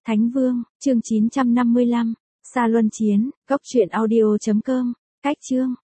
Thánh Vương, chương 955, Sa Luân Chiến, Cốc truyện audio.com, cách chương.